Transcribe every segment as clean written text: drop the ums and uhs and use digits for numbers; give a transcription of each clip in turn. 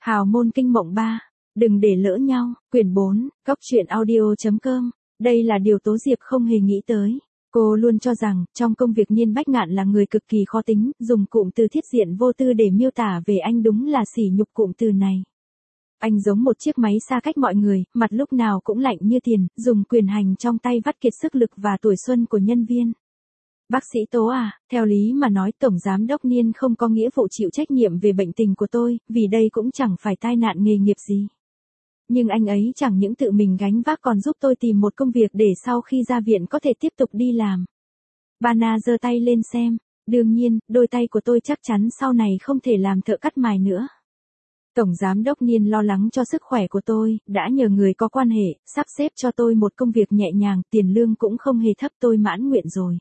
Hào môn kinh mộng 3. Đừng để lỡ nhau. Quyển 4. Góc truyện audio.com. Đây là điều Tố Diệp không hề nghĩ tới. Cô luôn cho rằng, trong công việc Niên Bách Ngạn là người cực kỳ khó tính, dùng cụm từ thiết diện vô tư để miêu tả về anh đúng là sỉ nhục cụm từ này. Anh giống một chiếc máy xa cách mọi người, mặt lúc nào cũng lạnh như tiền, dùng quyền hành trong tay vắt kiệt sức lực và tuổi xuân của nhân viên. Bác sĩ Tố à, theo lý mà nói Tổng Giám Đốc Niên không có nghĩa vụ chịu trách nhiệm về bệnh tình của tôi, vì đây cũng chẳng phải tai nạn nghề nghiệp gì. Nhưng anh ấy chẳng những tự mình gánh vác còn giúp tôi tìm một công việc để sau khi ra viện có thể tiếp tục đi làm. Bana giơ tay lên xem, đương nhiên, đôi tay của tôi chắc chắn sau này không thể làm thợ cắt mài nữa. Tổng Giám Đốc Niên lo lắng cho sức khỏe của tôi, đã nhờ người có quan hệ, sắp xếp cho tôi một công việc nhẹ nhàng, tiền lương cũng không hề thấp, tôi mãn nguyện rồi.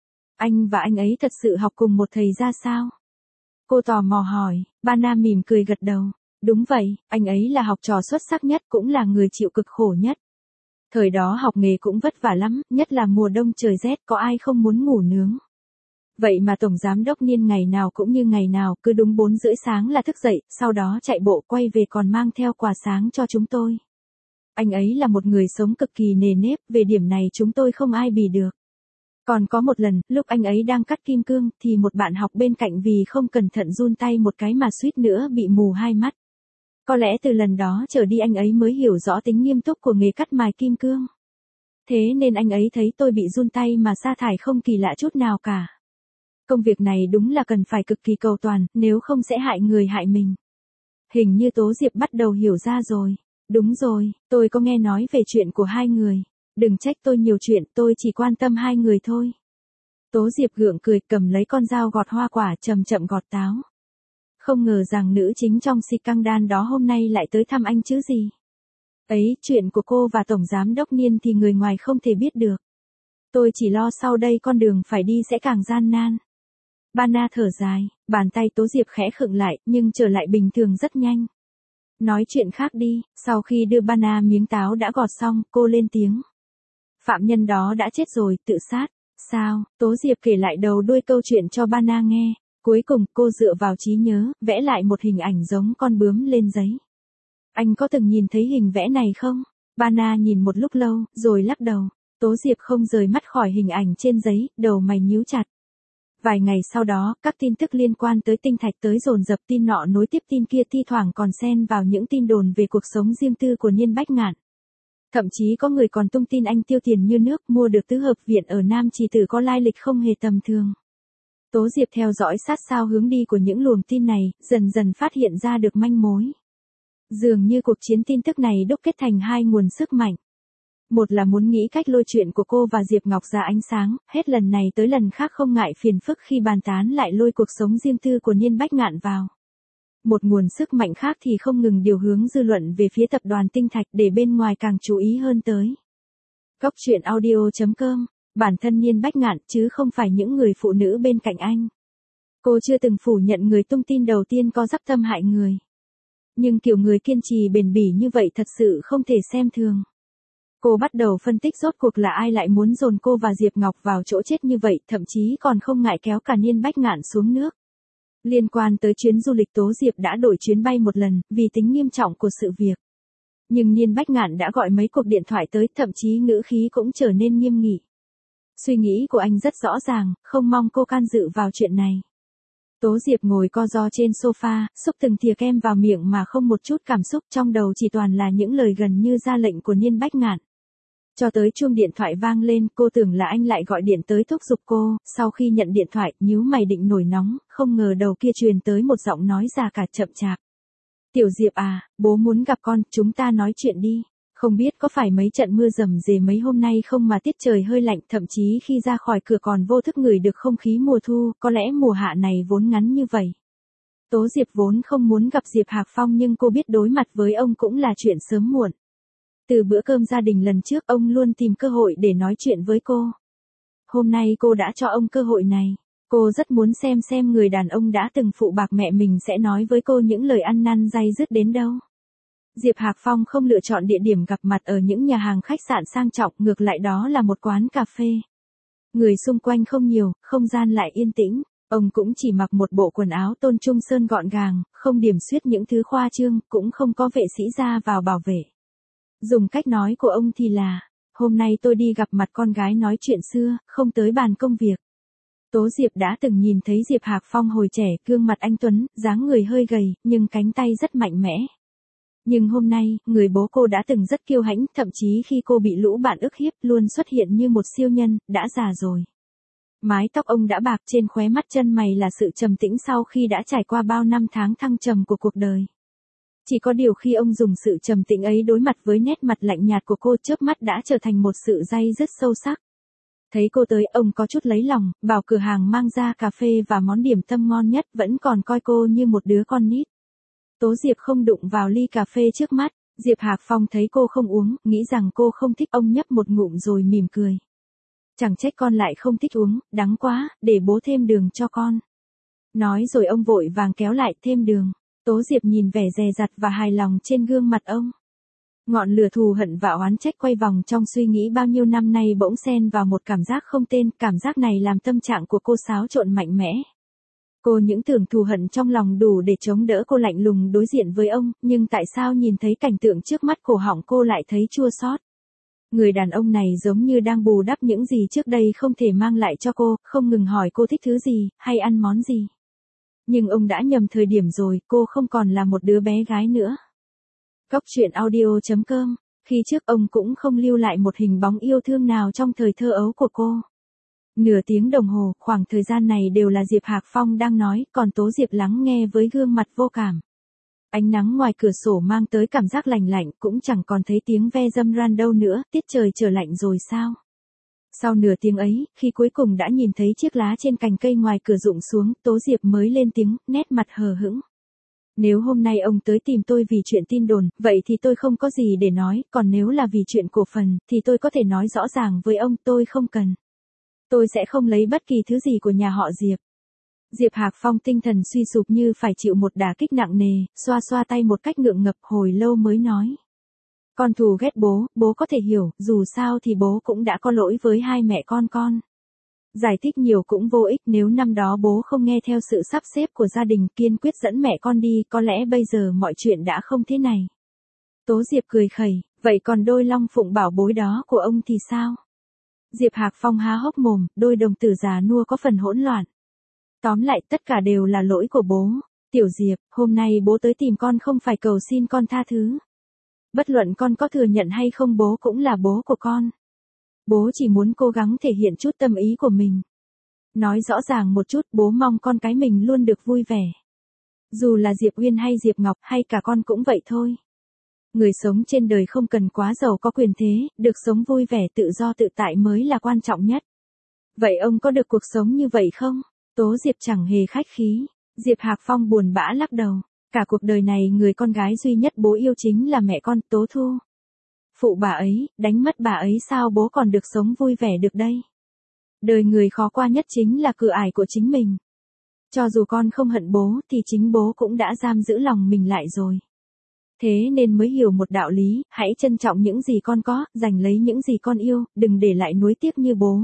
Anh và anh ấy thật sự học cùng một thầy ra sao? Cô tò mò hỏi, Bana mỉm cười gật đầu. Đúng vậy, anh ấy là học trò xuất sắc nhất, cũng là người chịu cực khổ nhất. Thời đó học nghề cũng vất vả lắm, nhất là mùa đông trời rét, có ai không muốn ngủ nướng. Vậy mà Tổng Giám Đốc Niên ngày nào cũng như ngày nào, cứ đúng 4:30 sáng là thức dậy, sau đó chạy bộ quay về còn mang theo quà sáng cho chúng tôi. Anh ấy là một người sống cực kỳ nề nếp, về điểm này chúng tôi không ai bì được. Còn có một lần, lúc anh ấy đang cắt kim cương, thì một bạn học bên cạnh vì không cẩn thận run tay một cái mà suýt nữa bị mù hai mắt. Có lẽ từ lần đó trở đi anh ấy mới hiểu rõ tính nghiêm túc của nghề cắt mài kim cương. Thế nên anh ấy thấy tôi bị run tay mà sa thải không kỳ lạ chút nào cả. Công việc này đúng là cần phải cực kỳ cầu toàn, nếu không sẽ hại người hại mình. Hình như Tố Diệp bắt đầu hiểu ra rồi. Đúng rồi, tôi có nghe nói về chuyện của hai người. Đừng trách tôi nhiều chuyện, tôi chỉ quan tâm hai người thôi. Tố Diệp gượng cười, cầm lấy con dao gọt hoa quả, chậm chậm gọt táo. Không ngờ rằng nữ chính trong Scandal đó hôm nay lại tới thăm anh chứ gì. Ấy, chuyện của cô và Tổng Giám Đốc Niên thì người ngoài không thể biết được. Tôi chỉ lo sau đây con đường phải đi sẽ càng gian nan. Bana thở dài, bàn tay Tố Diệp khẽ khựng lại, nhưng trở lại bình thường rất nhanh. Nói chuyện khác đi, sau khi đưa Bana miếng táo đã gọt xong, cô lên tiếng. Phạm nhân đó đã chết rồi, tự sát. Sao? Tố Diệp kể lại đầu đuôi câu chuyện cho Bana nghe. Cuối cùng, cô dựa vào trí nhớ, vẽ lại một hình ảnh giống con bướm lên giấy. Anh có từng nhìn thấy hình vẽ này không? Bana nhìn một lúc lâu, rồi lắc đầu. Tố Diệp không rời mắt khỏi hình ảnh trên giấy, đầu mày nhíu chặt. Vài ngày sau đó, các tin tức liên quan tới tinh thạch tới dồn dập, tin nọ nối tiếp tin kia, thi thoảng còn xen vào những tin đồn về cuộc sống riêng tư của Niên Bách Ngạn. Thậm chí có người còn tung tin anh tiêu tiền như nước mua được tứ hợp viện ở Nam Trì Tử có lai lịch không hề tầm thường. Tố Diệp theo dõi sát sao hướng đi của những luồng tin này, dần dần phát hiện ra được manh mối. Dường như cuộc chiến tin tức này đúc kết thành hai nguồn sức mạnh. Một là muốn nghĩ cách lôi chuyện của cô và Diệp Ngọc ra ánh sáng, hết lần này tới lần khác không ngại phiền phức khi bàn tán lại lôi cuộc sống riêng tư của Niên Bách Ngạn vào. Một nguồn sức mạnh khác thì không ngừng điều hướng dư luận về phía tập đoàn Tinh Thạch để bên ngoài càng chú ý hơn tới. Góc truyện audio.com. Bản thân Niên Bách Ngạn chứ không phải những người phụ nữ bên cạnh anh. Cô chưa từng phủ nhận người tung tin đầu tiên có dắp tâm hại người. Nhưng kiểu người kiên trì bền bỉ như vậy thật sự không thể xem thường. Cô bắt đầu phân tích rốt cuộc là ai lại muốn dồn cô và Diệp Ngọc vào chỗ chết như vậy, thậm chí còn không ngại kéo cả Niên Bách Ngạn xuống nước. Liên quan tới chuyến du lịch, Tố Diệp đã đổi chuyến bay một lần, vì tính nghiêm trọng của sự việc. Nhưng Niên Bách Ngạn đã gọi mấy cuộc điện thoại tới, thậm chí ngữ khí cũng trở nên nghiêm nghị. Suy nghĩ của anh rất rõ ràng, không mong cô can dự vào chuyện này. Tố Diệp ngồi co ro trên sofa, xúc từng thìa kem vào miệng mà không một chút cảm xúc, trong đầu chỉ toàn là những lời gần như ra lệnh của Niên Bách Ngạn. Cho tới chuông điện thoại vang lên, cô tưởng là anh lại gọi điện tới thúc giục cô, sau khi nhận điện thoại, nhíu mày định nổi nóng, không ngờ đầu kia truyền tới một giọng nói già cả chậm chạp. Tiểu Diệp à, bố muốn gặp con, chúng ta nói chuyện đi. Không biết có phải mấy trận mưa rầm rề mấy hôm nay không mà tiết trời hơi lạnh, thậm chí khi ra khỏi cửa còn vô thức ngửi được không khí mùa thu, có lẽ mùa hạ này vốn ngắn như vậy. Tố Diệp vốn không muốn gặp Diệp Hạc Phong nhưng cô biết đối mặt với ông cũng là chuyện sớm muộn. Từ bữa cơm gia đình lần trước ông luôn tìm cơ hội để nói chuyện với cô. Hôm nay cô đã cho ông cơ hội này. Cô rất muốn xem người đàn ông đã từng phụ bạc mẹ mình sẽ nói với cô những lời ăn năn day dứt đến đâu. Diệp Hạc Phong không lựa chọn địa điểm gặp mặt ở những nhà hàng khách sạn sang trọng, ngược lại đó là một quán cà phê. Người xung quanh không nhiều, không gian lại yên tĩnh. Ông cũng chỉ mặc một bộ quần áo Tôn Trung Sơn gọn gàng, không điểm xuyết những thứ khoa trương, cũng không có vệ sĩ ra vào bảo vệ. Dùng cách nói của ông thì là, hôm nay tôi đi gặp mặt con gái nói chuyện xưa, không tới bàn công việc. Tố Diệp đã từng nhìn thấy Diệp Hạc Phong hồi trẻ, gương mặt anh tuấn, dáng người hơi gầy, nhưng cánh tay rất mạnh mẽ. Nhưng hôm nay, người bố cô đã từng rất kiêu hãnh, thậm chí khi cô bị lũ bạn ức hiếp, luôn xuất hiện như một siêu nhân, đã già rồi. Mái tóc ông đã bạc, trên khóe mắt chân mày là sự trầm tĩnh sau khi đã trải qua bao năm tháng thăng trầm của cuộc đời. Chỉ có điều khi ông dùng sự trầm tĩnh ấy đối mặt với nét mặt lạnh nhạt của cô, chớp mắt đã trở thành một sự day dứt sâu sắc. Thấy cô tới, ông có chút lấy lòng, bảo cửa hàng mang ra cà phê và món điểm tâm ngon nhất, vẫn còn coi cô như một đứa con nít. Tố Diệp không đụng vào ly cà phê trước mắt, Diệp Hạc Phong thấy cô không uống, nghĩ rằng cô không thích, ông nhấp một ngụm rồi mỉm cười. Chẳng trách con lại không thích uống, đắng quá, để bố thêm đường cho con. Nói rồi ông vội vàng kéo lại, thêm đường. Tố Diệp nhìn vẻ dè dặt và hài lòng trên gương mặt ông. Ngọn lửa thù hận và oán trách quay vòng trong suy nghĩ bao nhiêu năm nay bỗng xen vào một cảm giác không tên, cảm giác này làm tâm trạng của cô xáo trộn mạnh mẽ. Cô những tưởng thù hận trong lòng đủ để chống đỡ cô lạnh lùng đối diện với ông, nhưng tại sao nhìn thấy cảnh tượng trước mắt cổ họng cô lại thấy chua xót. Người đàn ông này giống như đang bù đắp những gì trước đây không thể mang lại cho cô, không ngừng hỏi cô thích thứ gì, hay ăn món gì. Nhưng ông đã nhầm thời điểm rồi, cô không còn là một đứa bé gái nữa. Cóc truyện audio.com, khi trước ông cũng không lưu lại một hình bóng yêu thương nào trong thời thơ ấu của cô. Nửa tiếng đồng hồ, khoảng thời gian này đều là Diệp Hạc Phong đang nói, còn Tố Diệp lắng nghe với gương mặt vô cảm. Ánh nắng ngoài cửa sổ mang tới cảm giác lành lạnh, cũng chẳng còn thấy tiếng ve dâm ran đâu nữa, tiết trời trở lạnh rồi sao? Sau nửa tiếng ấy, khi cuối cùng đã nhìn thấy chiếc lá trên cành cây ngoài cửa rụng xuống, Tố Diệp mới lên tiếng, nét mặt hờ hững. Nếu hôm nay ông tới tìm tôi vì chuyện tin đồn, vậy thì tôi không có gì để nói, còn nếu là vì chuyện cổ phần, thì tôi có thể nói rõ ràng với ông, tôi không cần. Tôi sẽ không lấy bất kỳ thứ gì của nhà họ Diệp. Diệp Hạc Phong tinh thần suy sụp như phải chịu một đả kích nặng nề, xoa xoa tay một cách ngượng ngập, hồi lâu mới nói. Con thù ghét bố, bố có thể hiểu, dù sao thì bố cũng đã có lỗi với hai mẹ con. Giải thích nhiều cũng vô ích, nếu năm đó bố không nghe theo sự sắp xếp của gia đình, kiên quyết dẫn mẹ con đi, có lẽ bây giờ mọi chuyện đã không thế này. Tố Diệp cười khẩy, vậy còn đôi long phụng bảo bối đó của ông thì sao? Diệp Hạc Phong há hốc mồm, đôi đồng tử già nua có phần hỗn loạn. Tóm lại, tất cả đều là lỗi của bố. Tiểu Diệp, hôm nay bố tới tìm con không phải cầu xin con tha thứ. Bất luận con có thừa nhận hay không, bố cũng là bố của con. Bố chỉ muốn cố gắng thể hiện chút tâm ý của mình. Nói rõ ràng một chút, bố mong con cái mình luôn được vui vẻ. Dù là Diệp Uyên hay Diệp Ngọc hay cả con cũng vậy thôi. Người sống trên đời không cần quá giàu có quyền thế, được sống vui vẻ tự do tự tại mới là quan trọng nhất. Vậy ông có được cuộc sống như vậy không? Tố Diệp chẳng hề khách khí. Diệp Hạc Phong buồn bã lắc đầu. Cả cuộc đời này người con gái duy nhất bố yêu chính là mẹ con, Tố Thu. Phụ bà ấy, đánh mất bà ấy sao bố còn được sống vui vẻ được đây? Đời người khó qua nhất chính là cửa ải của chính mình. Cho dù con không hận bố thì chính bố cũng đã giam giữ lòng mình lại rồi. Thế nên mới hiểu một đạo lý, hãy trân trọng những gì con có, giành lấy những gì con yêu, đừng để lại nuối tiếc như bố.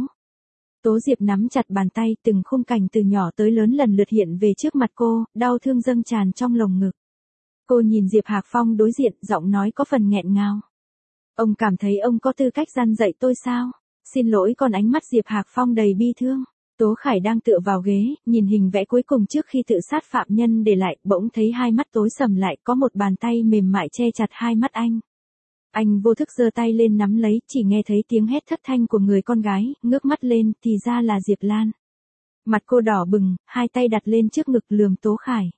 Tố Diệp nắm chặt bàn tay, từng khung cảnh từ nhỏ tới lớn lần lượt hiện về trước mặt cô, đau thương dâng tràn trong lồng ngực. Cô nhìn Diệp Hạc Phong đối diện, giọng nói có phần nghẹn ngào. Ông cảm thấy ông có tư cách gian dạy tôi sao? Xin lỗi con, ánh mắt Diệp Hạc Phong đầy bi thương. Tố Khải đang tựa vào ghế, nhìn hình vẽ cuối cùng trước khi tự sát phạm nhân để lại, bỗng thấy hai mắt tối sầm lại, có một bàn tay mềm mại che chặt hai mắt anh. Anh vô thức giơ tay lên nắm lấy, chỉ nghe thấy tiếng hét thất thanh của người con gái, ngước mắt lên, thì ra là Diệp Lan. Mặt cô đỏ bừng, hai tay đặt lên trước ngực lườm Tố Khải.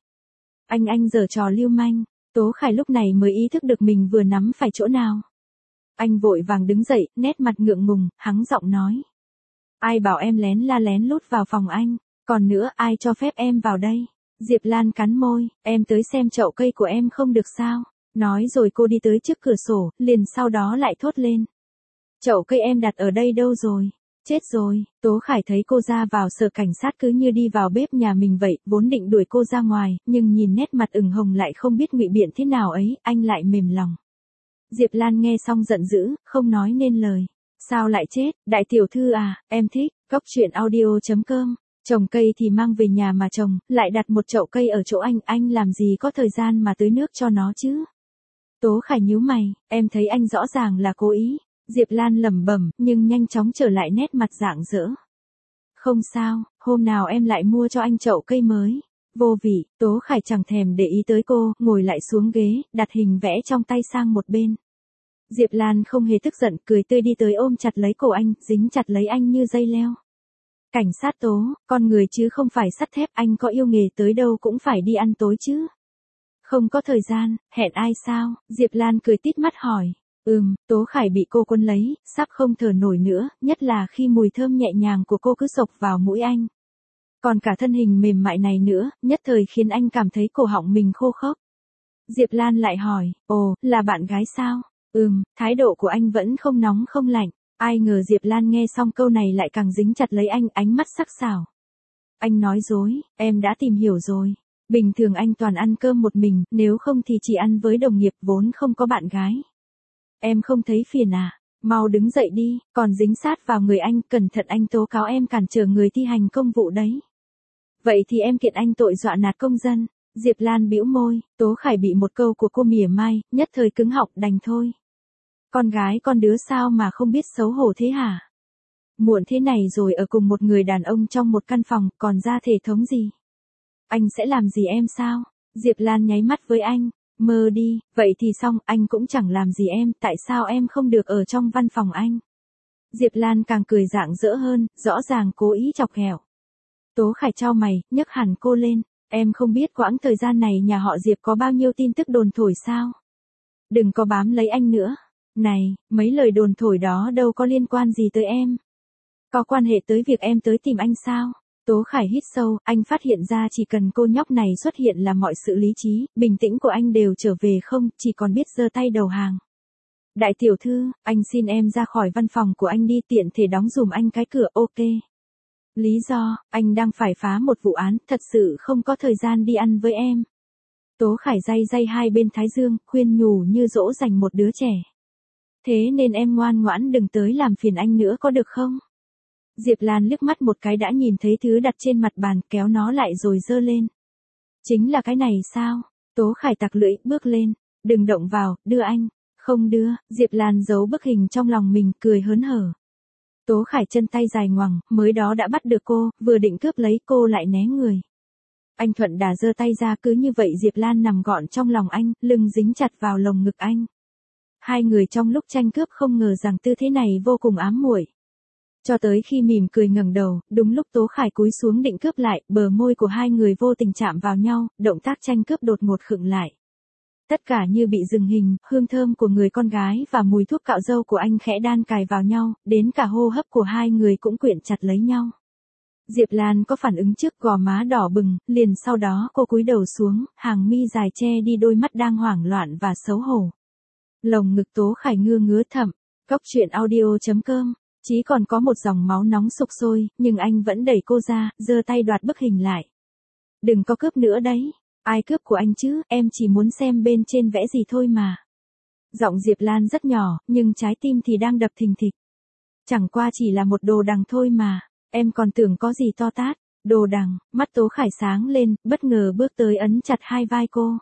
Anh giở trò lưu manh. Tố Khải lúc này mới ý thức được mình vừa nắm phải chỗ nào. Anh vội vàng đứng dậy, nét mặt ngượng ngùng, hắng giọng nói. Ai bảo em lén la lén lút vào phòng anh, còn nữa ai cho phép em vào đây? Diệp Lan cắn môi, em tới xem chậu cây của em không được sao? Nói rồi cô đi tới trước cửa sổ, liền sau đó lại thốt lên. Chậu cây em đặt ở đây đâu rồi? Chết rồi, Tố Khải thấy cô ra vào sợ cảnh sát cứ như đi vào bếp nhà mình vậy, vốn định đuổi cô ra ngoài, nhưng nhìn nét mặt ửng hồng lại không biết ngụy biện thế nào ấy, anh lại mềm lòng. Diệp Lan nghe xong giận dữ, không nói nên lời. Sao lại chết, đại tiểu thư à, em thích, cóc truyện audio.com. Trồng cây thì mang về nhà mà trồng, lại đặt một chậu cây ở chỗ anh làm gì có thời gian mà tưới nước cho nó chứ. Tố Khải nhíu mày, em thấy anh rõ ràng là cố ý. Diệp Lan lẩm bẩm, nhưng nhanh chóng trở lại nét mặt rạng rỡ. Không sao, hôm nào em lại mua cho anh chậu cây mới. Vô vị, Tố Khải chẳng thèm để ý tới cô, ngồi lại xuống ghế, đặt hình vẽ trong tay sang một bên. Diệp Lan không hề tức giận, cười tươi đi tới ôm chặt lấy cổ anh, dính chặt lấy anh như dây leo. Cảnh sát Tố, con người chứ không phải sắt thép, anh có yêu nghề tới đâu cũng phải đi ăn tối chứ. Không có thời gian, hẹn ai sao? Diệp Lan cười tít mắt hỏi. Tố Khải bị cô quấn lấy, sắp không thở nổi nữa, nhất là khi mùi thơm nhẹ nhàng của cô cứ xộc vào mũi anh. Còn cả thân hình mềm mại này nữa, nhất thời khiến anh cảm thấy cổ họng mình khô khốc. Diệp Lan lại hỏi, ồ, là bạn gái sao? Thái độ của anh vẫn không nóng không lạnh. Ai ngờ Diệp Lan nghe xong câu này lại càng dính chặt lấy anh, ánh mắt sắc sảo. Anh nói dối, em đã tìm hiểu rồi. Bình thường anh toàn ăn cơm một mình, nếu không thì chỉ ăn với đồng nghiệp, vốn không có bạn gái. Em không thấy phiền à? Mau đứng dậy đi, còn dính sát vào người anh, cẩn thận anh tố cáo em cản trở người thi hành công vụ đấy. Vậy thì em kiện anh tội dọa nạt công dân. Diệp Lan bĩu môi, Tố Khải bị một câu của cô mỉa mai, nhất thời cứng họng, đành thôi. Con gái con đứa sao mà không biết xấu hổ thế hả? Muộn thế này rồi ở cùng một người đàn ông trong một căn phòng, còn ra thể thống gì? Anh sẽ làm gì em sao? Diệp Lan nháy mắt với anh, mơ đi, vậy thì xong, anh cũng chẳng làm gì em, tại sao em không được ở trong văn phòng anh? Diệp Lan càng cười rạng rỡ hơn, rõ ràng cố ý chọc ghẹo. Tố Khải chau mày, nhấc hẳn cô lên, em không biết quãng thời gian này nhà họ Diệp có bao nhiêu tin tức đồn thổi sao? Đừng có bám lấy anh nữa. Này, mấy lời đồn thổi đó đâu có liên quan gì tới em. Có quan hệ tới việc em tới tìm anh sao? Tố Khải hít sâu, anh phát hiện ra chỉ cần cô nhóc này xuất hiện là mọi sự lý trí, bình tĩnh của anh đều trở về không, chỉ còn biết giơ tay đầu hàng. Đại tiểu thư, anh xin em ra khỏi văn phòng của anh đi, tiện thể đóng dùm anh cái cửa, ok. Lý do, anh đang phải phá một vụ án, thật sự không có thời gian đi ăn với em. Tố Khải day day hai bên thái dương, khuyên nhủ như dỗ dành một đứa trẻ. Thế nên em ngoan ngoãn đừng tới làm phiền anh nữa có được không? Diệp Lan liếc mắt một cái đã nhìn thấy thứ đặt trên mặt bàn, kéo nó lại rồi giơ lên. Chính là cái này sao? Tố Khải tặc lưỡi, bước lên. Đừng động vào, đưa anh. Không đưa, Diệp Lan giấu bức hình trong lòng mình, cười hớn hở. Tố Khải chân tay dài ngoằng, mới đó đã bắt được cô, vừa định cướp lấy cô lại né người. Anh thuận đà giơ tay ra, cứ như vậy Diệp Lan nằm gọn trong lòng anh, lưng dính chặt vào lồng ngực anh. Hai người trong lúc tranh cướp không ngờ rằng tư thế này vô cùng ám muội. Cho tới khi mỉm cười ngẩng đầu, đúng lúc Tố Khải cúi xuống định cướp lại, bờ môi của hai người vô tình chạm vào nhau, động tác tranh cướp đột ngột khựng lại. Tất cả như bị dừng hình, hương thơm của người con gái và mùi thuốc cạo râu của anh khẽ đan cài vào nhau, đến cả hô hấp của hai người cũng quyện chặt lấy nhau. Diệp Lan có phản ứng trước, gò má đỏ bừng, liền sau đó cô cúi đầu xuống, hàng mi dài che đi đôi mắt đang hoảng loạn và xấu hổ. Lồng ngực Tố Khải ngứa thậm, Cóc truyện audio.com. Chí còn có một dòng máu nóng sục sôi, nhưng anh vẫn đẩy cô ra, giơ tay đoạt bức hình lại. Đừng có cướp nữa đấy. Ai cướp của anh chứ, em chỉ muốn xem bên trên vẽ gì thôi mà. Giọng Diệp Lan rất nhỏ, nhưng trái tim thì đang đập thình thịch. Chẳng qua chỉ là một đồ đằng thôi mà, em còn tưởng có gì to tát. Đồ đằng, mắt Tố Khải sáng lên, bất ngờ bước tới ấn chặt hai vai cô.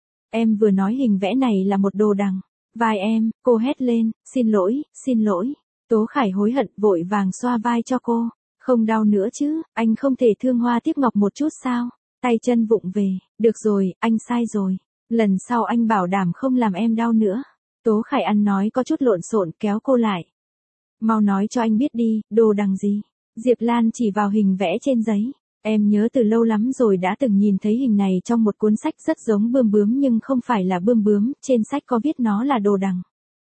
Em vừa nói hình vẽ này là một đồ đằng. Vai em, cô hét lên, xin lỗi. Tố Khải hối hận, vội vàng xoa vai cho cô. Không đau nữa chứ, anh không thể thương hoa tiếc ngọc một chút sao? Tay chân vụng về, được rồi, anh sai rồi. Lần sau anh bảo đảm không làm em đau nữa. Tố Khải ăn nói có chút lộn xộn, kéo cô lại. Mau nói cho anh biết đi, đồ đằng gì? Diệp Lan chỉ vào hình vẽ trên giấy. Em nhớ từ lâu lắm rồi đã từng nhìn thấy hình này trong một cuốn sách rất giống bươm bướm nhưng không phải là bươm bướm, trên sách có viết nó là đồ đằng.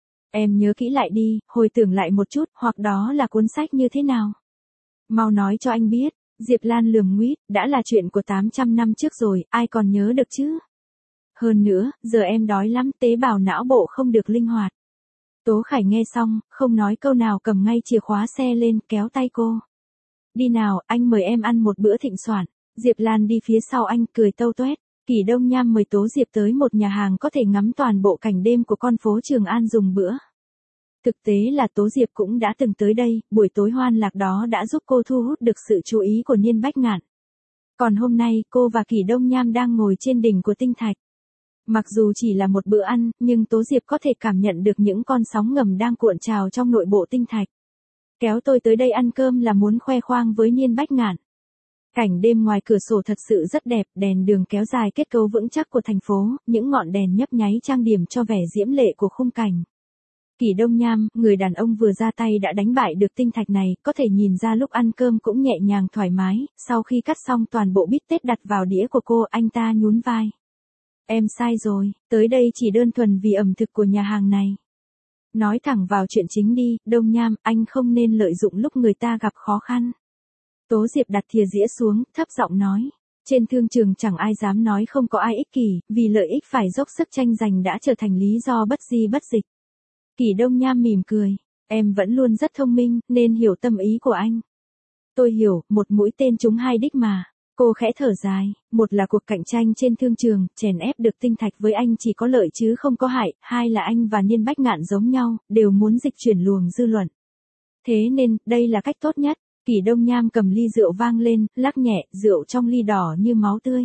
Em nhớ kỹ lại đi, hồi tưởng lại một chút, hoặc đó là cuốn sách như thế nào? Mau nói cho anh biết. Diệp Lan lườm nguýt, đã là chuyện của 800 năm trước rồi, ai còn nhớ được chứ? Hơn nữa, giờ em đói lắm, tế bào não bộ không được linh hoạt. Tố Khải nghe xong, không nói câu nào, cầm ngay chìa khóa xe lên, kéo tay cô. Đi nào, anh mời em ăn một bữa thịnh soạn. Diệp Lan đi phía sau anh, cười tâu tuét. Kỷ Đông Nham mời Tố Diệp tới một nhà hàng có thể ngắm toàn bộ cảnh đêm của con phố Trường An dùng bữa. Thực tế là Tố Diệp cũng đã từng tới đây, buổi tối hoan lạc đó đã giúp cô thu hút được sự chú ý của Niên Bách Ngạn. Còn hôm nay, cô và Kỷ Đông Nham đang ngồi trên đỉnh của tinh thạch. Mặc dù chỉ là một bữa ăn, nhưng Tố Diệp có thể cảm nhận được những con sóng ngầm đang cuộn trào trong nội bộ tinh thạch. Kéo tôi tới đây ăn cơm là muốn khoe khoang với Niên Bách Ngạn. Cảnh đêm ngoài cửa sổ thật sự rất đẹp, đèn đường kéo dài kết cấu vững chắc của thành phố, những ngọn đèn nhấp nháy trang điểm cho vẻ diễm lệ của khung cảnh. Kỷ Đông Nham, người đàn ông vừa ra tay đã đánh bại được tinh thạch này, có thể nhìn ra lúc ăn cơm cũng nhẹ nhàng thoải mái, sau khi cắt xong toàn bộ bít tết đặt vào đĩa của cô, anh ta nhún vai. Em sai rồi, tới đây chỉ đơn thuần vì ẩm thực của nhà hàng này. Nói thẳng vào chuyện chính đi, Đông Nham, anh không nên lợi dụng lúc người ta gặp khó khăn. Tố Diệp đặt thìa dĩa xuống, thấp giọng nói. Trên thương trường chẳng ai dám nói không có ai ích kỷ, vì lợi ích phải dốc sức tranh giành đã trở thành lý do bất di bất dịch. Kỷ Đông Nham mỉm cười. Em vẫn luôn rất thông minh, nên hiểu tâm ý của anh. Tôi hiểu, một mũi tên trúng hai đích mà. Cô khẽ thở dài, một là cuộc cạnh tranh trên thương trường, chèn ép được tinh thạch với anh chỉ có lợi chứ không có hại, hai là anh và Niên Bách Ngạn giống nhau, đều muốn dịch chuyển luồng dư luận. Thế nên, đây là cách tốt nhất. Kỷ Đông Nham cầm ly rượu vang lên, lắc nhẹ, rượu trong ly đỏ như máu tươi.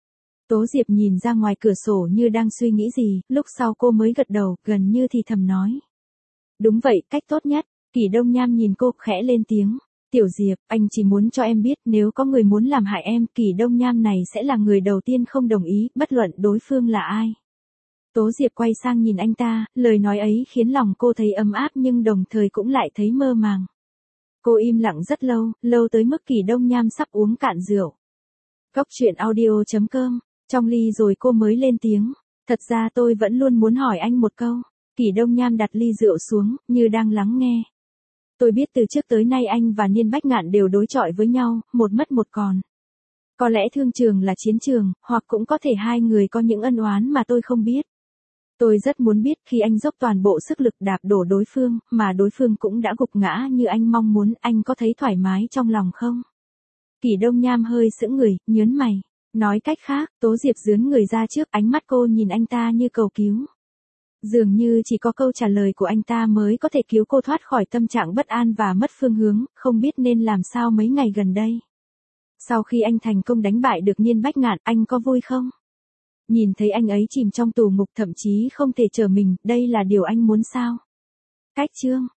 Tố Diệp nhìn ra ngoài cửa sổ như đang suy nghĩ gì, lúc sau cô mới gật đầu, gần như thì thầm nói. Đúng vậy, cách tốt nhất. Kỷ Đông Nham nhìn cô, khẽ lên tiếng. Tiểu Diệp, anh chỉ muốn cho em biết nếu có người muốn làm hại em, Kỷ Đông Nham này sẽ là người đầu tiên không đồng ý, bất luận đối phương là ai. Tố Diệp quay sang nhìn anh ta, lời nói ấy khiến lòng cô thấy ấm áp nhưng đồng thời cũng lại thấy mơ màng. Cô im lặng rất lâu, lâu tới mức Kỷ Đông Nham sắp uống cạn rượu. Góc truyện audio.com, trong ly rồi cô mới lên tiếng. Thật ra tôi vẫn luôn muốn hỏi anh một câu. Kỷ Đông Nham đặt ly rượu xuống, như đang lắng nghe. Tôi biết từ trước tới nay anh và Niên Bách Ngạn đều đối chọi với nhau, một mất một còn. Có lẽ thương trường là chiến trường, hoặc cũng có thể hai người có những ân oán mà tôi không biết. Tôi rất muốn biết khi anh dốc toàn bộ sức lực đạp đổ đối phương, mà đối phương cũng đã gục ngã như anh mong muốn, anh có thấy thoải mái trong lòng không? Kỷ Đông Nham hơi sững người, nhớn mày. Nói cách khác, Tố Diệp dướn người ra trước, ánh mắt cô nhìn anh ta như cầu cứu. Dường như chỉ có câu trả lời của anh ta mới có thể cứu cô thoát khỏi tâm trạng bất an và mất phương hướng, không biết nên làm sao mấy ngày gần đây. Sau khi anh thành công đánh bại được Niên Bách Ngạn, anh có vui không? Nhìn thấy anh ấy chìm trong tù ngục thậm chí không thể trở mình, đây là điều anh muốn sao? Cách chương